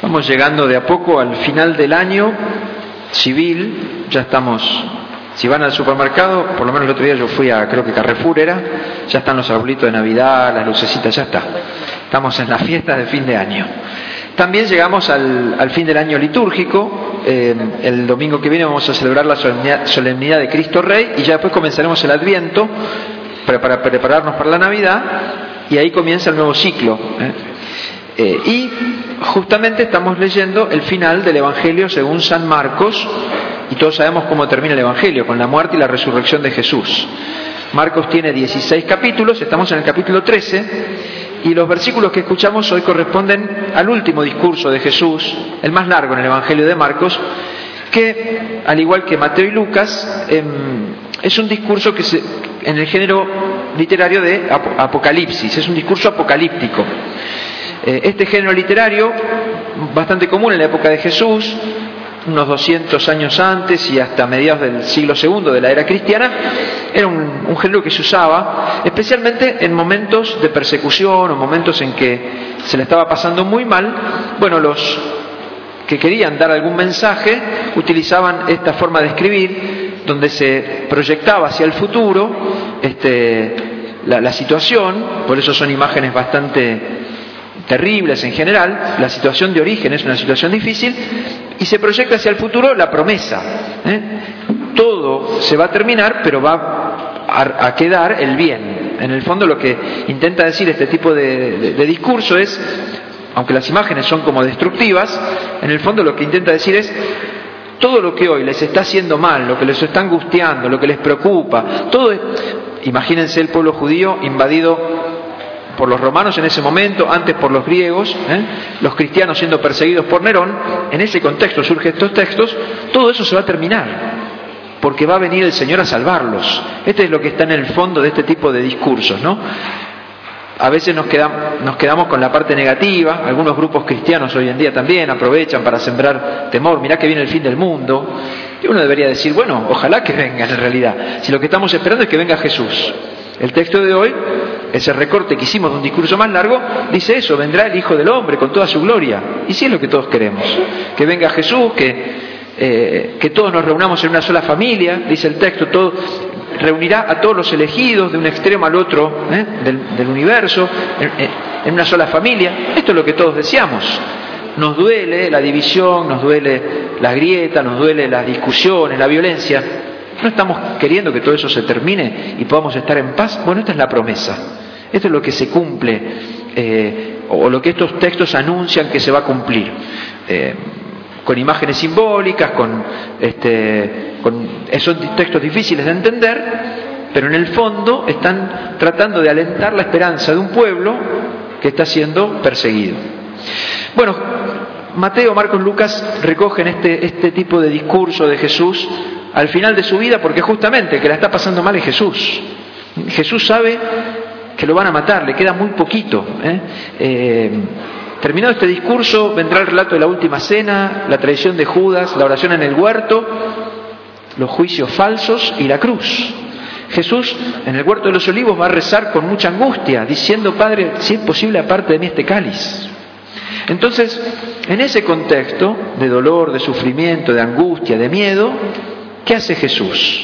Estamos llegando de a poco al final del año civil, ya estamos, si van al supermercado, por lo menos el otro día yo fui a, creo que Carrefour era, ya están los arbolitos de Navidad, las lucecitas, ya está. Estamos en las fiestas de fin de año. También llegamos al fin del año litúrgico. El domingo que viene vamos a celebrar la solemnidad de Cristo Rey y ya después comenzaremos el Adviento para prepararnos para la Navidad y ahí comienza el nuevo ciclo. Y justamente estamos leyendo el final del Evangelio según San Marcos y todos sabemos cómo termina el Evangelio, con la muerte y la resurrección de Jesús. Marcos tiene 16 capítulos, estamos en el capítulo 13 y los versículos que escuchamos hoy corresponden al último discurso de Jesús, el más largo en el Evangelio de Marcos, que al igual que Mateo y Lucas es un discurso que en el género literario de Apocalipsis, es un discurso apocalíptico. Este género literario, bastante común en la época de Jesús, unos 200 años antes y hasta mediados del siglo II de la era cristiana, era un género que se usaba especialmente en momentos de persecución o momentos en que se le estaba pasando muy mal. Bueno, los que querían dar algún mensaje utilizaban esta forma de escribir, donde se proyectaba hacia el futuro la situación, por eso son imágenes bastante terribles en general, la situación de origen es una situación difícil, y se proyecta hacia el futuro la promesa. Todo se va a terminar, pero va a quedar el bien. En el fondo lo que intenta decir este tipo de discurso es, aunque las imágenes son como destructivas, en el fondo lo que intenta decir es, todo lo que hoy les está haciendo mal, lo que les está angustiando, lo que les preocupa, imagínense el pueblo judío invadido por los romanos en ese momento, antes por los griegos, los cristianos siendo perseguidos por Nerón. En ese contexto surgen estos textos. Todo eso se va a terminar porque va a venir el Señor a salvarlos. Este es lo que está en el fondo de este tipo de discursos, ¿no? A veces nos quedamos con la parte negativa. Algunos grupos cristianos hoy en día también aprovechan para sembrar temor. Mirá que viene el fin del mundo. Y uno debería decir, bueno, ojalá que venga en realidad, si lo que estamos esperando es que venga Jesús. El texto de hoy, ese recorte que hicimos de un discurso más largo, dice eso: vendrá el Hijo del Hombre con toda su gloria. Y sí es lo que todos queremos, que venga Jesús, que todos nos reunamos en una sola familia, dice el texto, todo reunirá a todos los elegidos de un extremo al otro del universo, en una sola familia. Esto es lo que todos deseamos. Nos duele la división, nos duele la grieta, nos duele las discusiones, la violencia. ¿No estamos queriendo que todo eso se termine y podamos estar en paz? Bueno, esta es la promesa. Esto es lo que se cumple, o lo que estos textos anuncian que se va a cumplir. Con imágenes simbólicas, son textos difíciles de entender, pero en el fondo están tratando de alentar la esperanza de un pueblo que está siendo perseguido. Bueno, Mateo, Marcos, Lucas recogen este tipo de discurso de Jesús al final de su vida, porque justamente el que la está pasando mal es Jesús. Jesús sabe que lo van a matar, le queda muy poquito. Terminado este discurso vendrá el relato de la última cena, la traición de Judas, la oración en el huerto, los juicios falsos y la cruz. Jesús en el huerto de los olivos va a rezar con mucha angustia, diciendo: Padre, si es posible, aparte de mí este cáliz. Entonces, en ese contexto de dolor, de sufrimiento, de angustia, de miedo, ¿qué hace Jesús?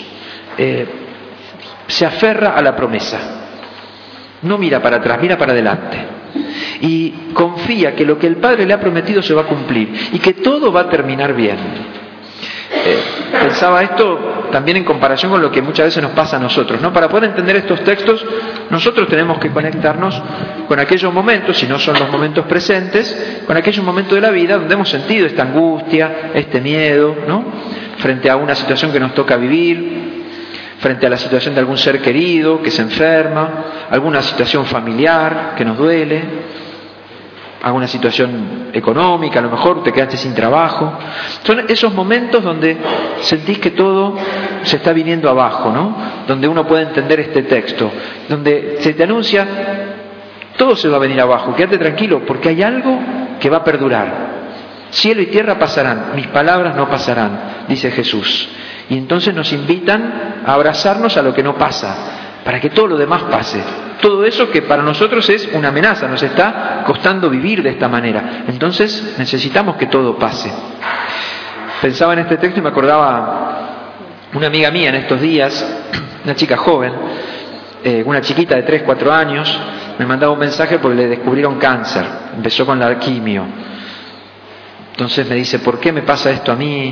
Se aferra a la promesa. No mira para atrás, mira para adelante. Y confía que lo que el Padre le ha prometido se va a cumplir y que todo va a terminar bien. Pensaba esto también en comparación con lo que muchas veces nos pasa a nosotros, ¿no? Para poder entender estos textos, nosotros tenemos que conectarnos con aquellos momentos, si no son los momentos presentes, con aquellos momentos de la vida donde hemos sentido esta angustia, este miedo, ¿no? Frente a una situación que nos toca vivir, frente a la situación de algún ser querido que se enferma, alguna situación familiar que nos duele, alguna situación económica, a lo mejor te quedaste sin trabajo. Son esos momentos donde sentís que todo se está viniendo abajo, ¿no? Donde uno puede entender este texto, donde se te anuncia: todo se va a venir abajo, quédate tranquilo, porque hay algo que va a perdurar. Cielo y tierra pasarán, mis palabras no pasarán, dice Jesús. Y entonces nos invitan a abrazarnos a lo que no pasa, para que todo lo demás pase. Todo eso que para nosotros es una amenaza, nos está costando vivir de esta manera. Entonces necesitamos que todo pase. Pensaba en este texto y me acordaba una amiga mía en estos días, una chica joven, una chiquita de 3, 4 años, me mandaba un mensaje porque le descubrieron cáncer, empezó con la quimio. Entonces me dice, ¿por qué me pasa esto a mí?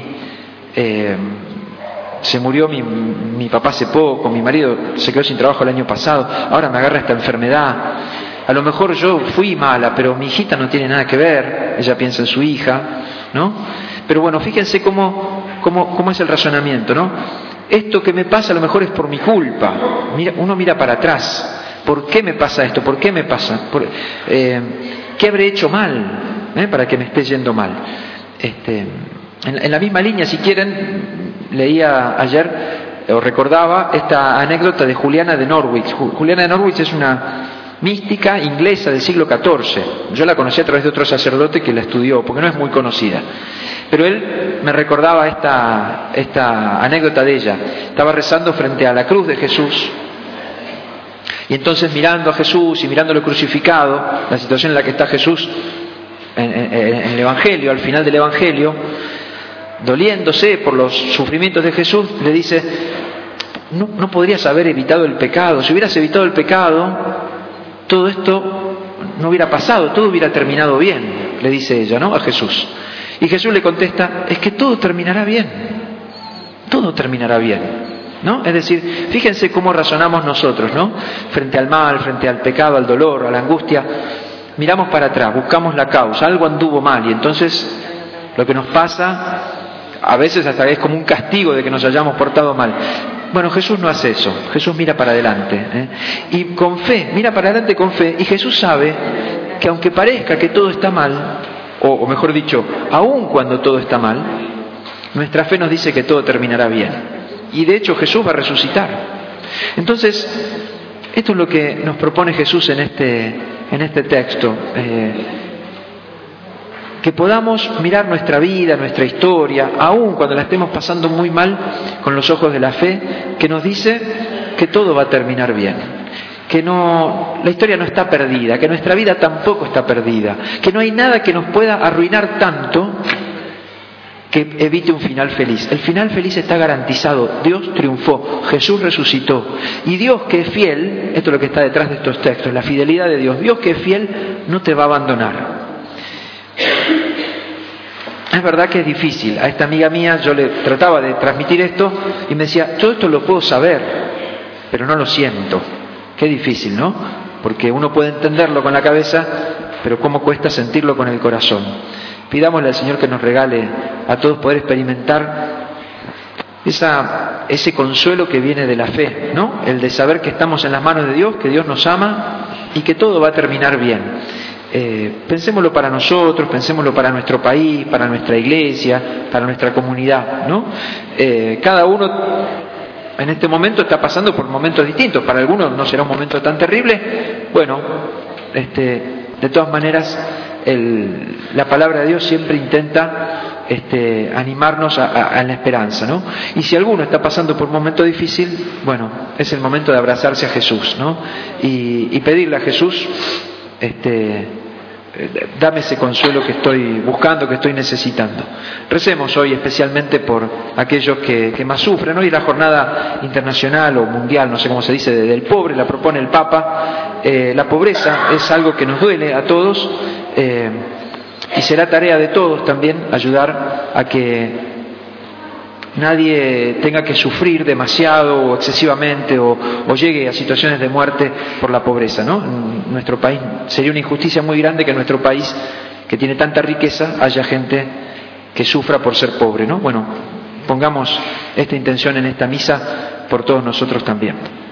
Se murió mi papá hace poco, mi marido se quedó sin trabajo el año pasado, ahora me agarra esta enfermedad. A lo mejor yo fui mala, pero mi hijita no tiene nada que ver, ella piensa en su hija, ¿no? Pero bueno, fíjense cómo es el razonamiento, ¿no? Esto que me pasa a lo mejor es por mi culpa. Uno mira para atrás. ¿Por qué me pasa esto? ¿Por qué me pasa? ¿Qué habré hecho mal para que me esté yendo mal? En la misma línea, si quieren, leía ayer, o recordaba, esta anécdota de Juliana de Norwich. Juliana de Norwich es una mística inglesa del siglo XIV. Yo la conocí a través de otro sacerdote que la estudió, porque no es muy conocida. Pero él me recordaba esta anécdota de ella. Estaba rezando frente a la cruz de Jesús, y entonces mirando a Jesús y mirándolo crucificado, la situación en la que está Jesús en el Evangelio, al final del Evangelio, doliéndose por los sufrimientos de Jesús, le dice, no podrías haber evitado el pecado. Si hubieras evitado el pecado, todo esto no hubiera pasado, todo hubiera terminado bien, le dice ella, ¿no?, a Jesús. Y Jesús le contesta, es que todo terminará bien, todo terminará bien, ¿no? Es decir, fíjense cómo razonamos nosotros, ¿no? Frente al mal, frente al pecado, al dolor, a la angustia, miramos para atrás, buscamos la causa, algo anduvo mal, y entonces lo que nos pasa a veces hasta es como un castigo de que nos hayamos portado mal. Bueno, Jesús no hace eso, Jesús mira para adelante, y con fe, mira para adelante con fe, y Jesús sabe que aunque parezca que todo está mal, o mejor dicho, aun cuando todo está mal, nuestra fe nos dice que todo terminará bien. Y de hecho Jesús va a resucitar. Entonces, esto es lo que nos propone Jesús en este texto. Que podamos mirar nuestra vida, nuestra historia, aun cuando la estemos pasando muy mal, con los ojos de la fe, que nos dice que todo va a terminar bien. Que la historia no está perdida, que nuestra vida tampoco está perdida, que no hay nada que nos pueda arruinar tanto que evite un final feliz. El final feliz está garantizado. Dios triunfó, Jesús resucitó. Y Dios, que es fiel, esto es lo que está detrás de estos textos, la fidelidad de Dios. Dios, que es fiel, no te va a abandonar. Es verdad que es difícil. A esta amiga mía yo le trataba de transmitir esto y me decía, yo esto lo puedo saber, pero no lo siento. Qué difícil, ¿no? Porque uno puede entenderlo con la cabeza, pero cómo cuesta sentirlo con el corazón. Pidámosle al Señor que nos regale a todos poder experimentar ese consuelo que viene de la fe, ¿no? El de saber que estamos en las manos de Dios, que Dios nos ama y que todo va a terminar bien. Pensémoslo para nosotros, pensémoslo para nuestro país, para nuestra iglesia, para nuestra comunidad, ¿no? Cada uno en este momento está pasando por momentos distintos. Para algunos no será un momento tan terrible. Bueno, de todas maneras, la palabra de Dios siempre intenta animarnos a la esperanza, ¿no? Y si alguno está pasando por un momento difícil, bueno, es el momento de abrazarse a Jesús, ¿no? Y pedirle a Jesús, dame ese consuelo que estoy buscando, que estoy necesitando. Recemos hoy especialmente por aquellos que más sufren. Hoy la jornada internacional o mundial, no sé cómo se dice, del pobre, la propone el Papa. La pobreza es algo que nos duele a todos, y será tarea de todos también ayudar a que nadie tenga que sufrir demasiado o excesivamente o llegue a situaciones de muerte por la pobreza, ¿no? En nuestro país sería una injusticia muy grande que en nuestro país, que tiene tanta riqueza, haya gente que sufra por ser pobre, ¿no? Bueno, pongamos esta intención en esta misa por todos nosotros también.